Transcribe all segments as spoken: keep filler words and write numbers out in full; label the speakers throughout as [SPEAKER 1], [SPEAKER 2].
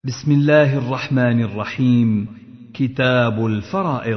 [SPEAKER 1] بسم الله الرحمن الرحيم. كتاب الفرائض.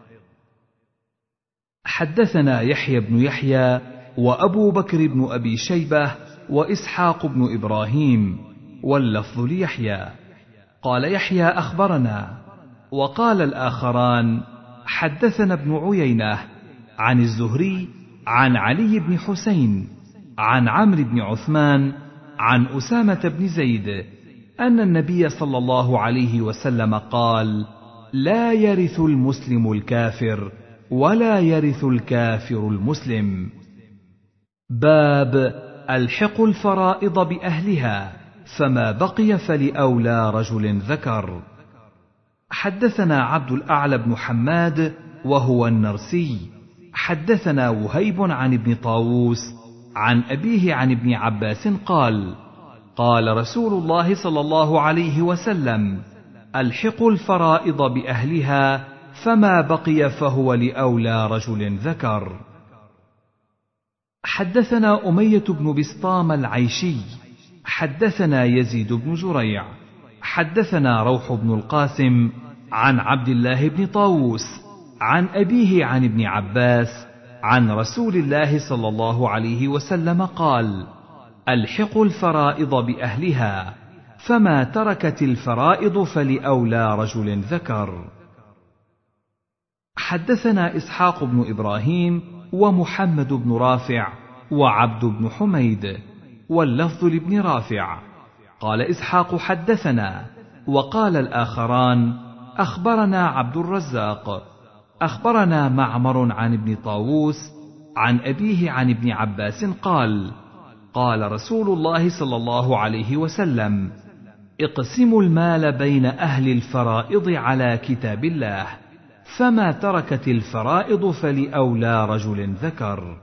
[SPEAKER 1] حدثنا يحيى بن يحيى وأبو بكر بن أبي شيبة وإسحاق بن إبراهيم، واللفظ ليحيى. قال يحيى أخبرنا، وقال الآخران حدثنا ابن عيينة عن الزهري عن علي بن حسين عن عمرو بن عثمان عن أسامة بن زيد أن النبي صلى الله عليه وسلم قال: لا يرث المسلم الكافر ولا يرث الكافر المسلم. باب الحق الفرائض بأهلها، فما بقي فلأولى رجل ذكر. حدثنا عبد الأعلى بن حماد وهو النرسي، حدثنا وهيب عن ابن طاووس عن أبيه عن ابن عباس قال: قال رسول الله صلى الله عليه وسلم: الحقوا الفرائض بأهلها، فما بقي فهو لأولى رجل ذكر. حدثنا أمية بن بسطام العيشي، حدثنا يزيد بن زريع، حدثنا روح بن القاسم عن عبد الله بن طاووس عن أبيه عن ابن عباس عن رسول الله صلى الله عليه وسلم قال: الحقوا الفرائض بأهلها، فما تركت الفرائض فلأولى رجل ذكر. حدثنا إسحاق بن إبراهيم ومحمد بن رافع وعبد بن حميد، واللفظ لابن رافع. قال إسحاق حدثنا، وقال الآخران أخبرنا عبد الرزاق أخبرنا معمر عن ابن طاووس عن أبيه عن ابن عباس قال: قال رسول الله صلى الله عليه وسلم: اقسموا المال بين أهل الفرائض على كتاب الله، فما تركت الفرائض فلأولى رجل ذكر.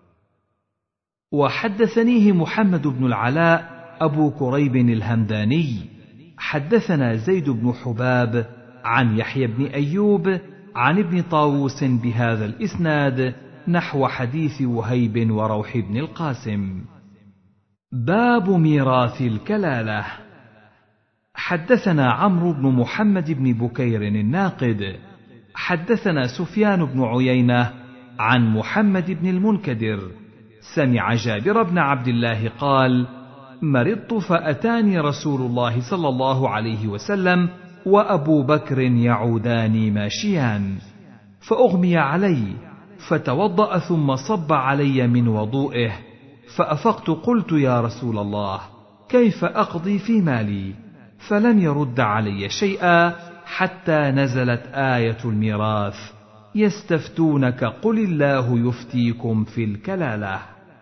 [SPEAKER 1] وحدثنيه محمد بن العلاء أبو كريب الهمداني، حدثنا زيد بن حباب عن يحيى بن أيوب عن ابن طاووس بهذا الإسناد نحو حديث وهيب وروح بن القاسم. باب ميراث الكلالة. حدثنا عمرو بن محمد بن بكير الناقد، حدثنا سفيان بن عيينة عن محمد بن المنكدر سمع جابر بن عبد الله قال: مرضت فأتاني رسول الله صلى الله عليه وسلم وأبو بكر يعودان ماشيان، فأغمي علي، فتوضأ ثم صب علي من وضوئه، فأفقت قلت: يا رسول الله، كيف أقضي في مالي؟ فلم يرد علي شيئا حتى نزلت آية الميراث: يستفتونك قل الله يفتيكم في الكلالة.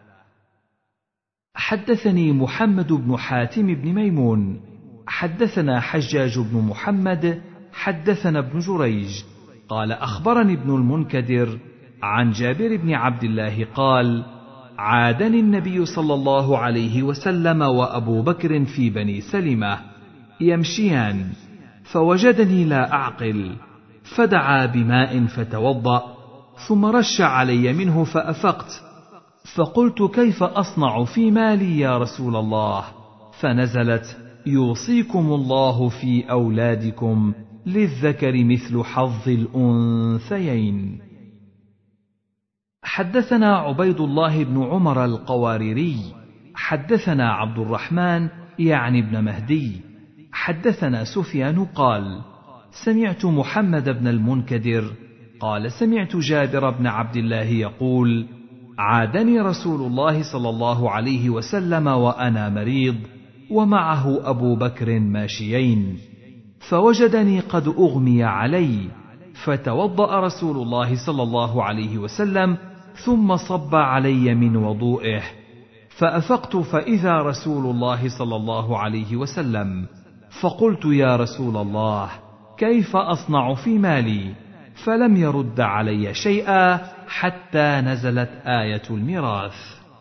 [SPEAKER 1] حدثني محمد بن حاتم بن ميمون، حدثنا حجاج بن محمد، حدثنا ابن جريج قال: أخبرني ابن المنكدر عن جابر بن عبد الله قال: عادني النبي صلى الله عليه وسلم وأبو بكر في بني سلمة يمشيان، فوجدني لا أعقل، فدعا بماء فتوضأ، ثم رش علي منه فأفقت، فقلت: كيف أصنع في مالي يا رسول الله؟ فنزلت: يوصيكم الله في أولادكم للذكر مثل حظ الأنثيين. حدثنا عبيد الله بن عمر القواريري، حدثنا عبد الرحمن يعني ابن مهدي، حدثنا سفيان قال: سمعت محمد بن المنكدر قال: سمعت جابر بن عبد الله يقول: عادني رسول الله صلى الله عليه وسلم وأنا مريض ومعه أبو بكر ماشيين، فوجدني قد أغمي علي، فتوضأ رسول الله صلى الله عليه وسلم ثم صب علي من وضوئه، فأفقت فإذا رسول الله صلى الله عليه وسلم، فقلت: يا رسول الله، كيف أصنع في مالي؟ فلم يرد علي شيئا حتى نزلت آية الميراث.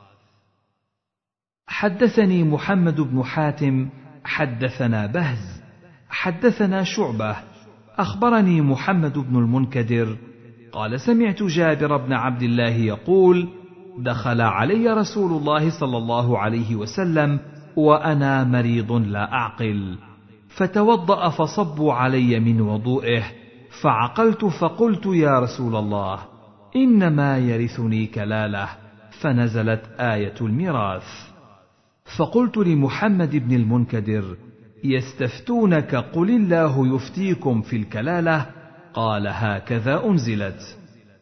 [SPEAKER 1] حدثني محمد بن حاتم حدثنا بهز حدثنا شعبة أخبرني محمد بن المنكدر قال: سمعت جابر بن عبد الله يقول: دخل علي رسول الله صلى الله عليه وسلم وأنا مريض لا أعقل، فتوضأ فصبوا علي من وضوئه، فعقلت فقلت يا رسول الله إنما يرثني كلالة، فنزلت آية الميراث. فقلت لمحمد بن المنكدر يستفتونك قل الله يفتيكم في الكلالة، قال هكذا أنزلت.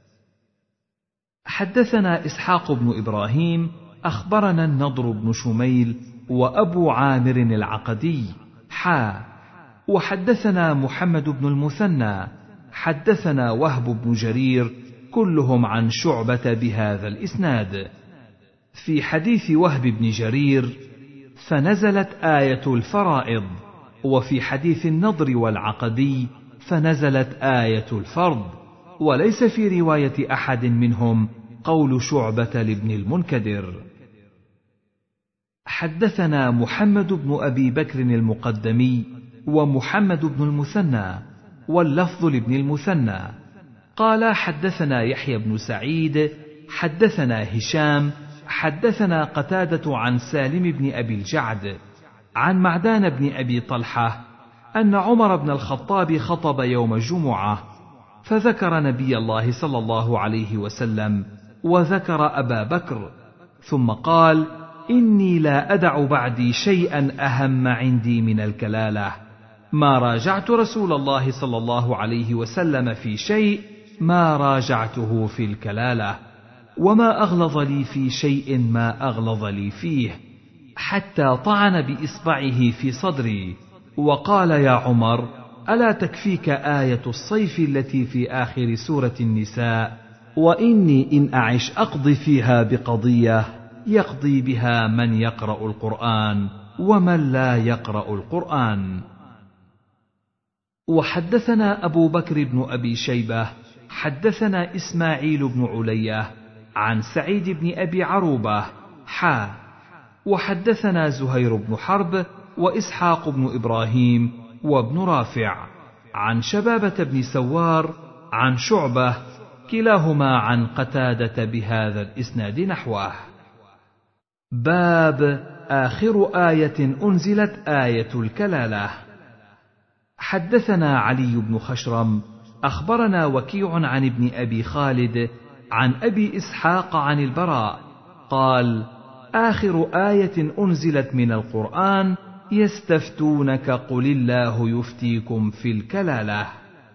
[SPEAKER 1] حدثنا إسحاق بن إبراهيم أخبرنا النضر بن شميل وأبو عامر العقدي حا وحدثنا محمد بن المثنى حدثنا وهب بن جرير كلهم عن شعبة بهذا الإسناد. في حديث وهب بن جرير فنزلت آية الفرائض، وفي حديث النضر والعقدي فنزلت آية الفرض، وليس في رواية أحد منهم قول شعبة لابن المنكدر. حدثنا محمد بن أبي بكر المقدمي ومحمد بن المثنى واللفظ لابن المثنى قال حدثنا يحيى بن سعيد حدثنا هشام حدثنا قتادة عن سالم بن أبي الجعد عن معدان بن أبي طلحة أن عمر بن الخطاب خطب يوم الجمعة، فذكر نبي الله صلى الله عليه وسلم وذكر أبا بكر، ثم قال إني لا أدع بعدي شيئا أهم عندي من الكلالة، ما راجعت رسول الله صلى الله عليه وسلم في شيء ما راجعته في الكلالة، وما أغلظ لي في شيء ما أغلظ لي فيه، حتى طعن بإصبعه في صدري وقال يا عمر ألا تكفيك آية الصيف التي في آخر سورة النساء، وإني إن أعش أقضي فيها بقضية يقضي بها من يقرأ القرآن ومن لا يقرأ القرآن. وحدثنا أبو بكر بن أبي شيبة حدثنا إسماعيل بن علية عن سعيد بن أبي عروبة حا وحدثنا زهير بن حرب وإسحاق بن إبراهيم وابن رافع عن شبابة بن سوار عن شعبة كلاهما عن قتادة بهذا الإسناد نحوه. باب آخر آية أنزلت آية الكلالة. حدثنا علي بن خشرم أخبرنا وكيع عن ابن أبي خالد عن أبي إسحاق عن البراء قال آخر آية أنزلت من القرآن يستفتونك قل الله يفتيكم في الكلالة.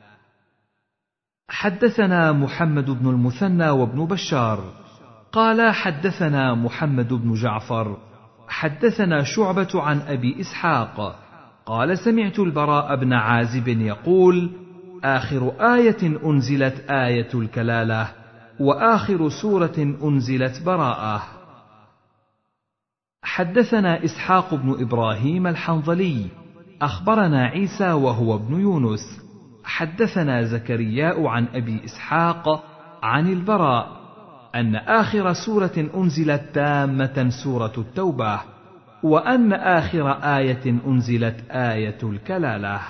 [SPEAKER 1] حدثنا محمد بن المثنى وابن بشار قال حدثنا محمد بن جعفر حدثنا شعبة عن أبي إسحاق قال سمعت البراء بن عازب يقول آخر آية أنزلت آية الكلالة، وآخر سورة أنزلت براءة. حدثنا إسحاق بن إبراهيم الحنظلي أخبرنا عيسى وهو ابن يونس حدثنا زكرياء عن أبي إسحاق عن البراء أن آخر سورة أنزلت تامة سورة التوبة، وأن آخر آية أنزلت آية الكلالة.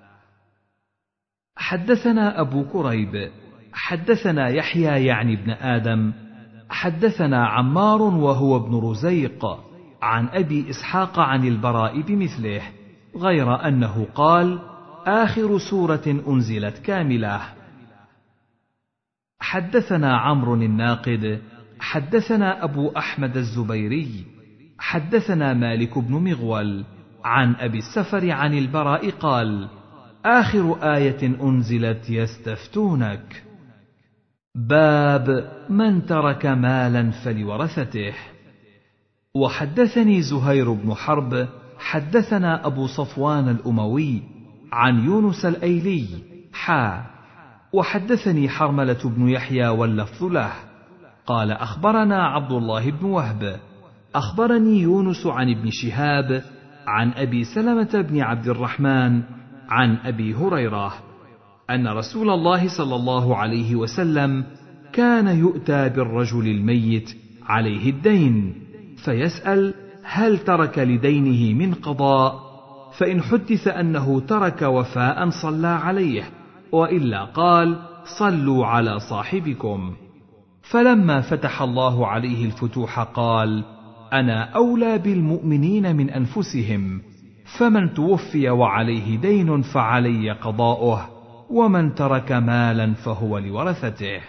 [SPEAKER 1] حدثنا أبو كريب حدثنا يحيى يعني ابن آدم حدثنا عمار وهو ابن رزيق عن أبي إسحاق عن البراء بمثله، غير أنه قال آخر سورة أنزلت كاملة. حدثنا عمرو الناقد حدثنا أبو أحمد الزبيري حدثنا مالك بن مغول عن أبي السفر عن البراء قال آخر آية أنزلت يستفتونك. باب من ترك مالا فلورثته. وحدثني زهير بن حرب حدثنا أبو صفوان الأموي عن يونس الأيلي حا وحدثني حرملة بن يحيى واللفظ له قال أخبرنا عبد الله بن وهب أخبرني يونس عن ابن شهاب عن أبي سلمة بن عبد الرحمن عن أبي هريرة أن رسول الله صلى الله عليه وسلم كان يؤتى بالرجل الميت عليه الدين فيسأل هل ترك لدينه من قضاء، فإن حدث أنه ترك وفاء صلى عليه، وإلا قال صلوا على صاحبكم. فلما فتح الله عليه الفتوح قال أنا أولى بالمؤمنين من أنفسهم، فمن توفي وعليه دين فعلي قضاؤه، ومن ترك مالا فهو لورثته.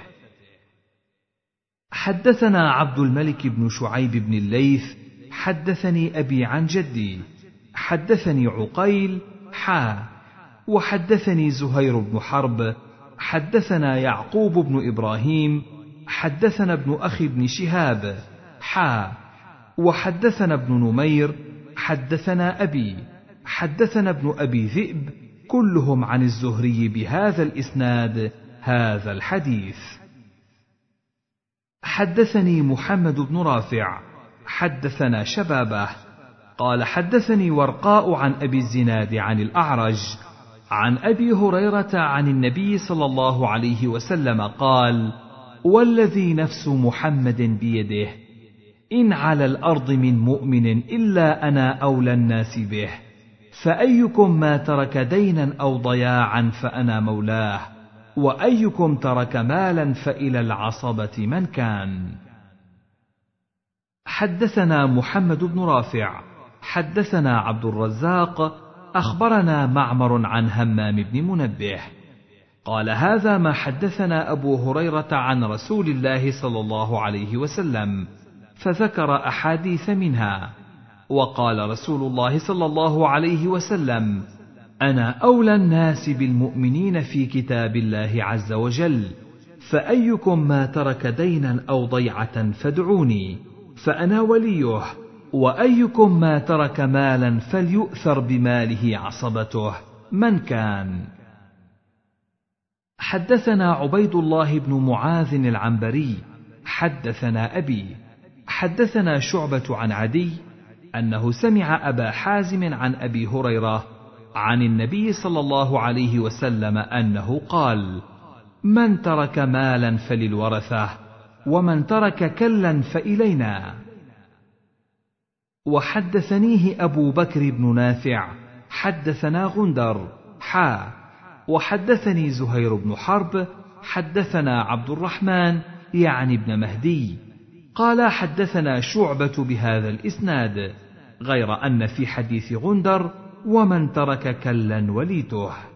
[SPEAKER 1] حدثنا عبد الملك بن شعيب بن الليث حدثني أبي عن جدي حدثني عقيل حا وحدثني زهير بن حرب حدثنا يعقوب بن إبراهيم حدثنا ابن أخي بن شهاب حا وحدثنا ابن نمير حدثنا أبي حدثنا ابن أبي ذئب كلهم عن الزهري بهذا الإسناد هذا الحديث. حدثني محمد بن رافع حدثنا شبابه قال حدثني ورقاء عن أبي الزناد عن الأعرج عن أبي هريرة عن النبي صلى الله عليه وسلم قال: والذي نفس محمد بيده إن على الأرض من مؤمن إلا أنا أولى الناس به، فأيكم ما ترك دينا أو ضياعا فأنا مولاه، وأيكم ترك مالا فإلى العصبة من كان. حدثنا محمد بن رافع حدثنا عبد الرزاق أخبرنا معمر عن همام بن منبه قال: هذا ما حدثنا أبو هريرة عن رسول الله صلى الله عليه وسلم، فذكر أحاديث منها، وقال رسول الله صلى الله عليه وسلم: أنا أولى الناس بالمؤمنين في كتاب الله عز وجل، فأيكم ما ترك دينا أو ضيعة فادعوني فأنا وليه، وأيكم ما ترك مالا فليؤثر بماله عصبته من كان. حدثنا عبيد الله بن معاذ العنبري حدثنا أبي حدثنا شعبة عن عدي أنه سمع أبا حازم عن أبي هريرة عن النبي صلى الله عليه وسلم أنه قال: من ترك مالا فللورثة، ومن ترك كلا فإلينا. وحدثنيه أبو بكر بن نافع حدثنا غندر حا وحدثني زهير بن حرب حدثنا عبد الرحمن يعني ابن مهدي قال: حدثنا شعبة بهذا الإسناد، غير أن في حديث غندر: ومن ترك كلا وليته.